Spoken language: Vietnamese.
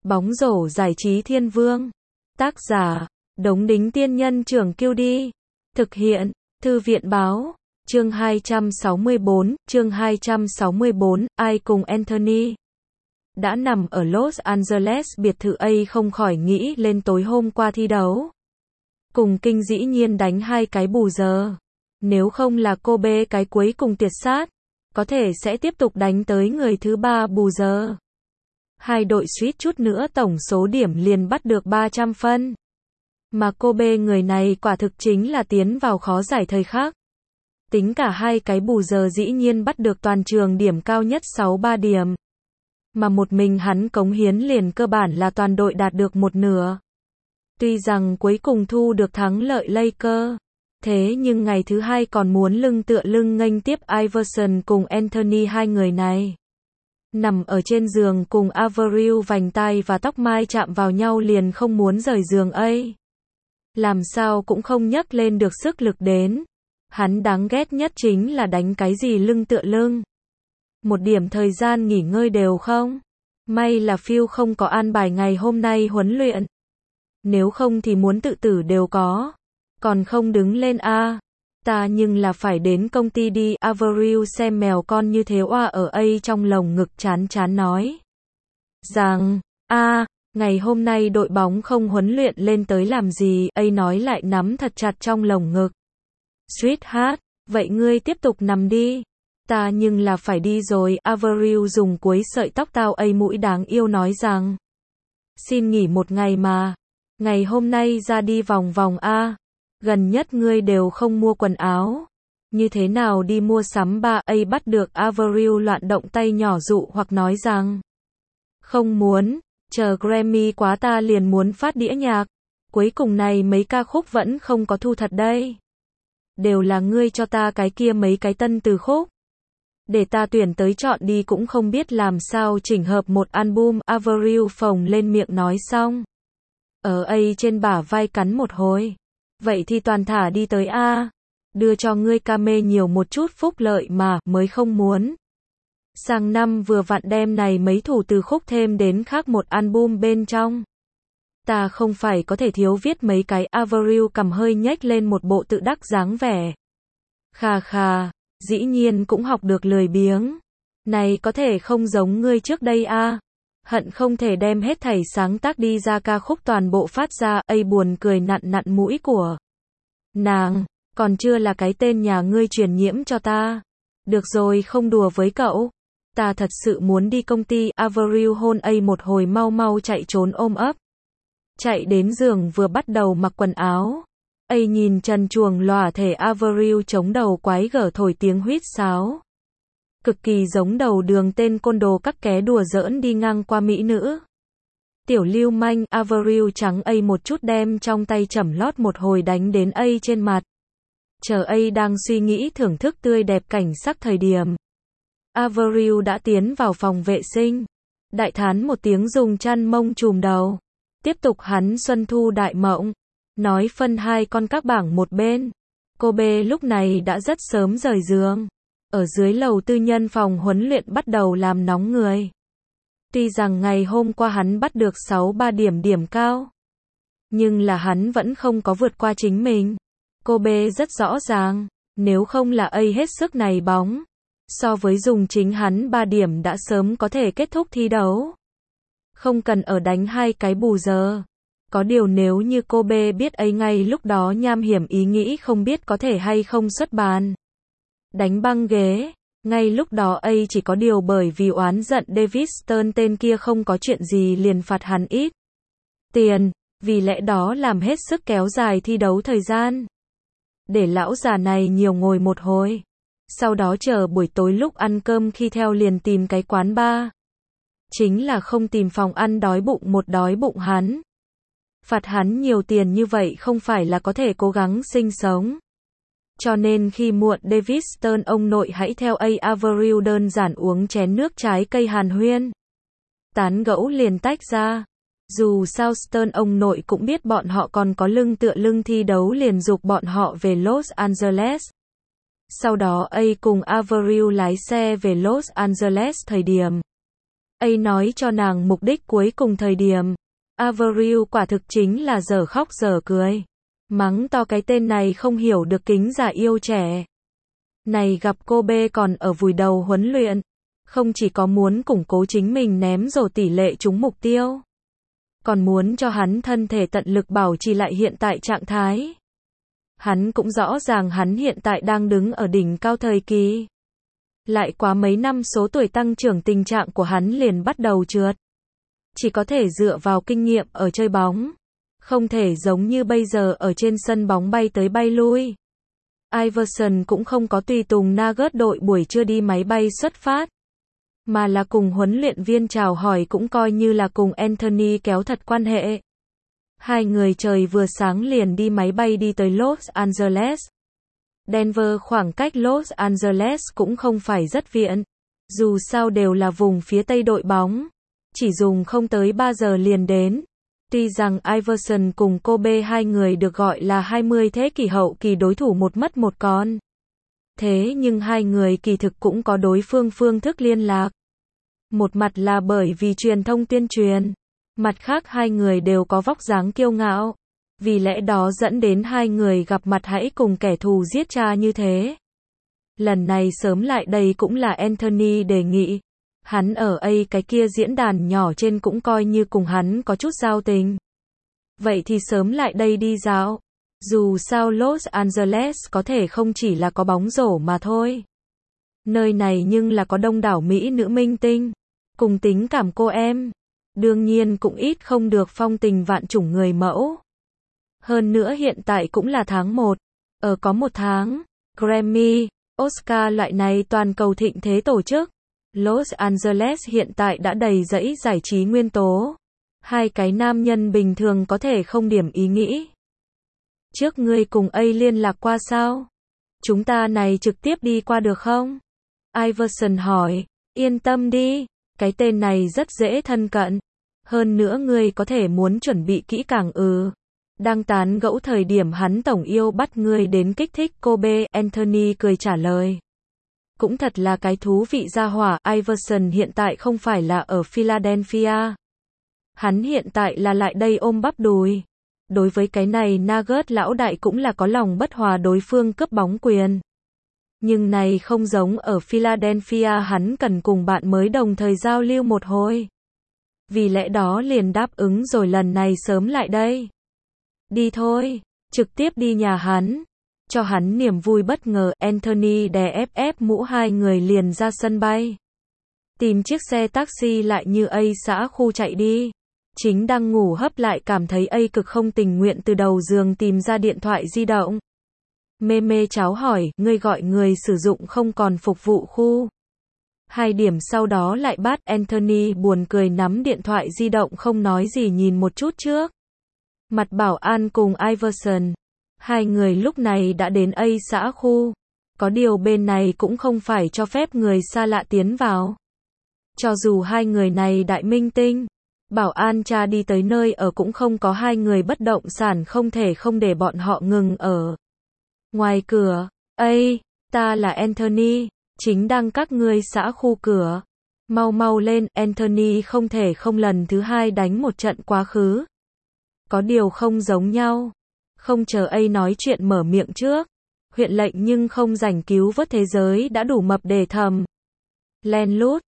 Bóng rổ giải trí thiên vương. Tác giả, Đống Đính Tiên Nhân Trưởng Kiêu Đi. Thực hiện, Thư viện Báo. Chương 264, ai cùng Anthony. Đã nằm ở Los Angeles biệt thự A không khỏi nghĩ lên tối hôm qua thi đấu. Cùng Kinh dĩ nhiên đánh 2 cái bù giờ. Nếu không là Kobe cái cuối cùng tuyệt sát, có thể sẽ tiếp tục đánh tới người thứ 3 bù giờ. Hai đội suýt chút nữa tổng số điểm liền bắt được 300 phân. Mà Kobe người này quả thực chính là tiến vào khó giải thời khắc. Tính cả 2 cái bù giờ dĩ nhiên bắt được toàn trường điểm cao nhất 63 điểm. Mà một mình hắn cống hiến liền cơ bản là toàn đội đạt được một nửa. Tuy rằng cuối cùng thu được thắng lợi Lakers, thế nhưng ngày thứ 2 còn muốn lưng tựa lưng nghênh tiếp Iverson cùng Anthony, hai người này. Nằm ở trên giường cùng Avril vành tai và tóc mai chạm vào nhau liền không muốn rời giường A. Làm sao cũng không nhấc lên được sức lực đến. Hắn đáng ghét nhất chính là đánh cái gì lưng tựa lưng. Một điểm thời gian nghỉ ngơi đều không. May là Phil không có an bài ngày hôm nay huấn luyện. Nếu không thì muốn tự tử đều có. Còn không đứng lên a. Ta nhưng là phải đến công ty đi. Avril xem mèo con như thế oa ở A trong lồng ngực chán chán nói. Rằng, ngày hôm nay đội bóng không huấn luyện lên tới làm gì. A nói lại nắm thật chặt trong lồng ngực. Sweetheart, vậy ngươi tiếp tục nằm đi. Ta nhưng là phải đi rồi. Avril dùng cuối sợi tóc tao A mũi đáng yêu nói rằng. Xin nghỉ một ngày mà. Ngày hôm nay ra đi vòng vòng a. Gần nhất ngươi đều không mua quần áo. Như thế nào đi mua sắm ba. A bắt được Avril loạn động tay nhỏ dụ hoặc nói rằng. Không muốn, chờ Grammy quá ta liền muốn phát đĩa nhạc. Cuối cùng này mấy ca khúc vẫn không có thu thật đây. Đều là ngươi cho ta cái kia mấy cái tân từ khúc. Để ta tuyển tới chọn đi cũng không biết làm sao chỉnh hợp một album. Avril phồng lên miệng nói xong. Ở A trên bả vai cắn một hồi. Vậy thì toàn thả đi tới A. Đưa cho ngươi Kame nhiều một chút phúc lợi mà, mới không muốn. Sang năm vừa vặn đem này mấy thủ từ khúc thêm đến khác một album bên trong. Ta không phải có thể thiếu viết mấy cái. Avril cầm hơi nhếch lên một bộ tự đắc dáng vẻ. Khà khà, dĩ nhiên cũng học được lười biếng. Này có thể không giống ngươi trước đây a. Hận không thể đem hết thảy sáng tác đi ra ca khúc toàn bộ phát ra. A buồn cười nặn nặn mũi của nàng, còn chưa là cái tên nhà ngươi truyền nhiễm cho ta. Được rồi không đùa với cậu. Ta thật sự muốn đi công ty. Avril hôn A một hồi mau mau chạy trốn ôm ấp. Chạy đến giường vừa bắt đầu mặc quần áo. A nhìn trần truồng lòa thể Avril chống đầu quái gở thổi tiếng huýt sáo. Cực kỳ giống đầu đường tên côn đồ các ké đùa giỡn đi ngang qua mỹ nữ. Tiểu lưu manh. Avril trắng A một chút đem trong tay chẩm lót một hồi đánh đến A trên mặt. Chờ A đang suy nghĩ thưởng thức tươi đẹp cảnh sắc thời điểm. Avril đã tiến vào phòng vệ sinh. Đại thán một tiếng dùng chăn mông trùm đầu. Tiếp tục hắn xuân thu đại mộng. Nói phân hai con các bảng một bên. Kobe lúc này đã rất sớm rời giường. Ở dưới lầu tư nhân phòng huấn luyện bắt đầu làm nóng người. Tuy rằng ngày hôm qua hắn bắt được 63 điểm cao. Nhưng là hắn vẫn không có vượt qua chính mình. Kobe rất rõ ràng. Nếu không là A hết sức này bóng. So với dùng chính hắn 3 điểm đã sớm có thể kết thúc thi đấu. Không cần ở đánh 2 cái bù giờ. Có điều nếu như Kobe biết A ngay lúc đó nham hiểm ý nghĩ không biết có thể hay không xuất bàn. Đánh băng ghế. Ngay lúc đó A chỉ có điều bởi vì oán giận David Stern tên kia không có chuyện gì liền phạt hắn ít tiền. Vì lẽ đó làm hết sức kéo dài thi đấu thời gian. Để lão già này nhiều ngồi một hồi. Sau đó chờ buổi tối lúc ăn cơm khi theo liền tìm cái quán bar. Chính là không tìm phòng ăn đói bụng một đói bụng hắn. Phạt hắn nhiều tiền như vậy không phải là có thể cố gắng sinh sống. Cho nên khi muộn David Stern ông nội hãy theo A. Avril đơn giản uống chén nước trái cây hàn huyên. Tán gẫu liền tách ra. Dù sao Stern ông nội cũng biết bọn họ còn có lưng tựa lưng thi đấu liền giục bọn họ về Los Angeles. Sau đó A cùng Avril lái xe về Los Angeles thời điểm. A nói cho nàng mục đích cuối cùng thời điểm. Avril quả thực chính là dở khóc dở cười. Mắng to cái tên này không hiểu được kính già yêu trẻ. Này gặp cô B còn ở vùi đầu huấn luyện. Không chỉ có muốn củng cố chính mình ném rổ tỷ lệ trúng mục tiêu. Còn muốn cho hắn thân thể tận lực bảo trì lại hiện tại trạng thái. Hắn cũng rõ ràng hắn hiện tại đang đứng ở đỉnh cao thời kỳ. Lại quá mấy năm số tuổi tăng trưởng tình trạng của hắn liền bắt đầu trượt. Chỉ có thể dựa vào kinh nghiệm ở chơi bóng. Không thể giống như bây giờ ở trên sân bóng bay tới bay lui. Iverson cũng không có tùy tùng Nuggets đội buổi trưa đi máy bay xuất phát. Mà là cùng huấn luyện viên chào hỏi cũng coi như là cùng Anthony kéo thật quan hệ. Hai người trời vừa sáng liền đi máy bay đi tới Los Angeles. Denver khoảng cách Los Angeles cũng không phải rất viện. Dù sao đều là vùng phía tây đội bóng. Chỉ dùng không tới 3 giờ liền đến. Tuy rằng Iverson cùng Kobe hai người được gọi là 20 thế kỷ hậu kỳ đối thủ một mất một còn. Thế nhưng hai người kỳ thực cũng có đối phương phương thức liên lạc. Một mặt là bởi vì truyền thông tuyên truyền. Mặt khác hai người đều có vóc dáng kiêu ngạo. Vì lẽ đó dẫn đến hai người gặp mặt hãy cùng kẻ thù giết cha như thế. Lần này sớm lại đây cũng là Anthony đề nghị. Hắn ở cái kia diễn đàn nhỏ trên cũng coi như cùng hắn có chút giao tình. Vậy thì sớm lại đây đi dạo. Dù sao Los Angeles có thể không chỉ là có bóng rổ mà thôi. Nơi này nhưng là có đông đảo Mỹ nữ minh tinh. Cùng tính cảm cô em. Đương nhiên cũng ít không được phong tình vạn chủng người mẫu. Hơn nữa hiện tại cũng là tháng 1. Có một tháng, Grammy, Oscar loại này toàn cầu thịnh thế tổ chức. Los Angeles hiện tại đã đầy rẫy giải trí nguyên tố. Hai cái nam nhân bình thường có thể không điểm ý nghĩ. Trước ngươi cùng A liên lạc qua sao? Chúng ta này trực tiếp đi qua được không? Iverson hỏi. Yên tâm đi, cái tên này rất dễ thân cận. Hơn nữa ngươi có thể muốn chuẩn bị kỹ càng Đang tán gẫu thời điểm hắn tổng yêu bắt ngươi đến kích thích Kobe, Anthony cười trả lời. Cũng thật là cái thú vị gia hỏa, Iverson hiện tại không phải là ở Philadelphia. Hắn hiện tại là lại đây ôm bắp đùi. Đối với cái này Nuggets lão đại cũng là có lòng bất hòa đối phương cướp bóng quyền. Nhưng này không giống ở Philadelphia hắn cần cùng bạn mới đồng thời giao lưu một hồi. Vì lẽ đó liền đáp ứng rồi lần này sớm lại đây. Đi thôi, trực tiếp đi nhà hắn. Cho hắn niềm vui bất ngờ, Anthony đè ép mũ hai người liền ra sân bay. Tìm chiếc xe taxi lại như A xã khu chạy đi. Chính đang ngủ hấp lại cảm thấy A cực không tình nguyện từ đầu giường tìm ra điện thoại di động. Mê mê cháu hỏi, ngươi gọi người sử dụng không còn phục vụ khu. 2 điểm sau đó lại bắt Anthony buồn cười nắm điện thoại di động không nói gì nhìn một chút trước. Mặt bảo an cùng Iverson. Hai người lúc này đã đến A xã khu. Có điều bên này cũng không phải cho phép người xa lạ tiến vào. Cho dù hai người này đại minh tinh. Bảo an cha đi tới nơi ở cũng không có hai người bất động sản không thể không để bọn họ ngừng ở. Ngoài cửa, ta là Anthony, chính đang các ngươi xã khu cửa. Mau mau lên, Anthony không thể không lần thứ hai đánh một trận quá khứ. Có điều không giống nhau. Không chờ A nói chuyện mở miệng trước. Huyện lệnh nhưng không rảnh cứu vớt thế giới đã đủ mập để thầm. Len lút,